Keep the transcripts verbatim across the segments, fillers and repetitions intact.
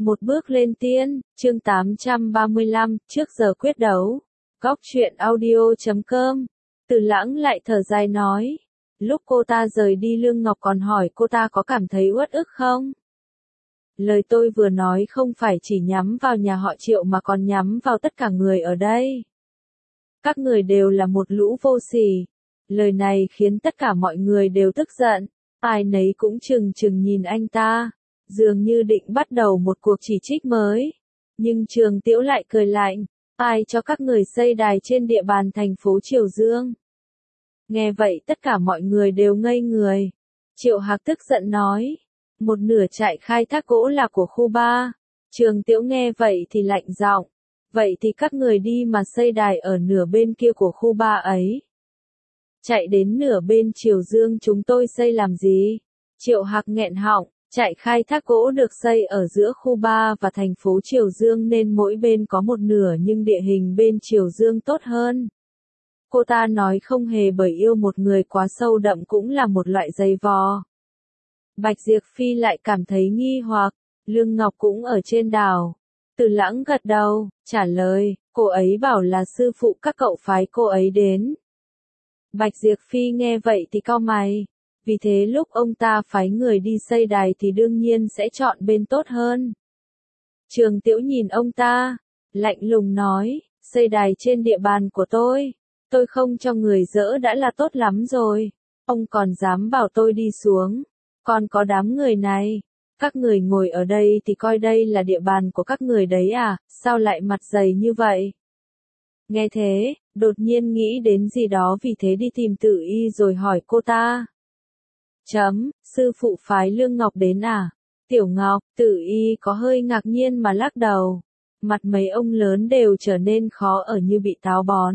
Một bước lên tiên, chương tám trăm ba mươi lăm, trước giờ quyết đấu. Góc truyện audio chấm com. Từ Lãng lại thở dài nói. Lúc cô ta rời đi Lương Ngọc còn hỏi cô ta có cảm thấy uất ức không? Lời tôi vừa nói không phải chỉ nhắm vào nhà họ Triệu mà còn nhắm vào tất cả người ở đây. Các người đều là một lũ vô sỉ. Lời này khiến tất cả mọi người đều tức giận. Ai nấy cũng chừng chừng nhìn anh ta. Dường như định bắt đầu một cuộc chỉ trích mới. Nhưng Trường Tiễu lại cười lạnh. Ai cho các người xây đài trên địa bàn thành phố Triều Dương? Nghe vậy tất cả mọi người đều ngây người. Triệu Hạc tức giận nói. Một nửa trại khai thác gỗ là của khu ba. Trường Tiễu nghe vậy thì lạnh giọng. Vậy thì các người đi mà xây đài ở nửa bên kia của khu ba ấy. Chạy đến nửa bên Triều Dương chúng tôi xây làm gì? Triệu Hạc nghẹn họng. Trại khai thác gỗ được xây ở giữa khu ba và thành phố Triều Dương nên mỗi bên có một nửa nhưng địa hình bên Triều Dương tốt hơn. Cô ta nói không hề bởi yêu một người quá sâu đậm cũng là một loại dày vò. Bạch Diệp Phi lại cảm thấy nghi hoặc, Lương Ngọc cũng ở trên đảo. Từ Lãng gật đầu, trả lời, cô ấy bảo là sư phụ các cậu phái cô ấy đến. Bạch Diệp Phi nghe vậy thì cau mày. Vì thế lúc ông ta phái người đi xây đài thì đương nhiên sẽ chọn bên tốt hơn. Trường Tiễu nhìn ông ta, lạnh lùng nói, xây đài trên địa bàn của tôi, tôi không cho người dỡ đã là tốt lắm rồi, ông còn dám bảo tôi đi xuống, còn có đám người này, các người ngồi ở đây thì coi đây là địa bàn của các người đấy à, sao lại mặt dày như vậy? Nghe thế, đột nhiên nghĩ đến gì đó vì thế đi tìm Tử Y rồi hỏi cô ta. Chấm, sư phụ phái Lương Ngọc đến à? Tiểu Ngọc, Tử Y có hơi ngạc nhiên mà lắc đầu. Mặt mấy ông lớn đều trở nên khó ở như bị táo bón.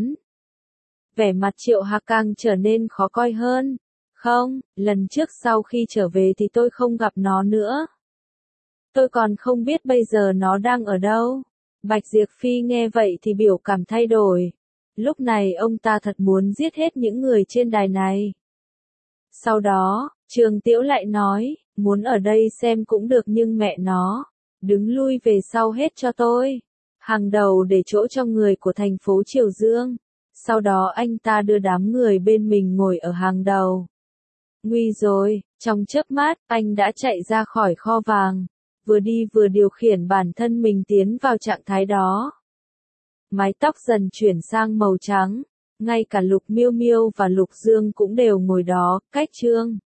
Vẻ mặt Triệu Hạc càng trở nên khó coi hơn. Không, lần trước sau khi trở về thì tôi không gặp nó nữa. Tôi còn không biết bây giờ nó đang ở đâu. Bạch Diệp Phi nghe vậy thì biểu cảm thay đổi. Lúc này ông ta thật muốn giết hết những người trên đài này. Sau đó, Trường Tiễu lại nói, muốn ở đây xem cũng được nhưng mẹ nó, đứng lui về sau hết cho tôi. Hàng đầu để chỗ cho người của thành phố Triều Dương. Sau đó anh ta đưa đám người bên mình ngồi ở hàng đầu. Nguy rồi, trong chớp mắt, anh đã chạy ra khỏi kho vàng. Vừa đi vừa điều khiển bản thân mình tiến vào trạng thái đó. Mái tóc dần chuyển sang màu trắng. Ngay cả Lục Miêu Miêu và Lục Dương cũng đều ngồi đó, cách Trương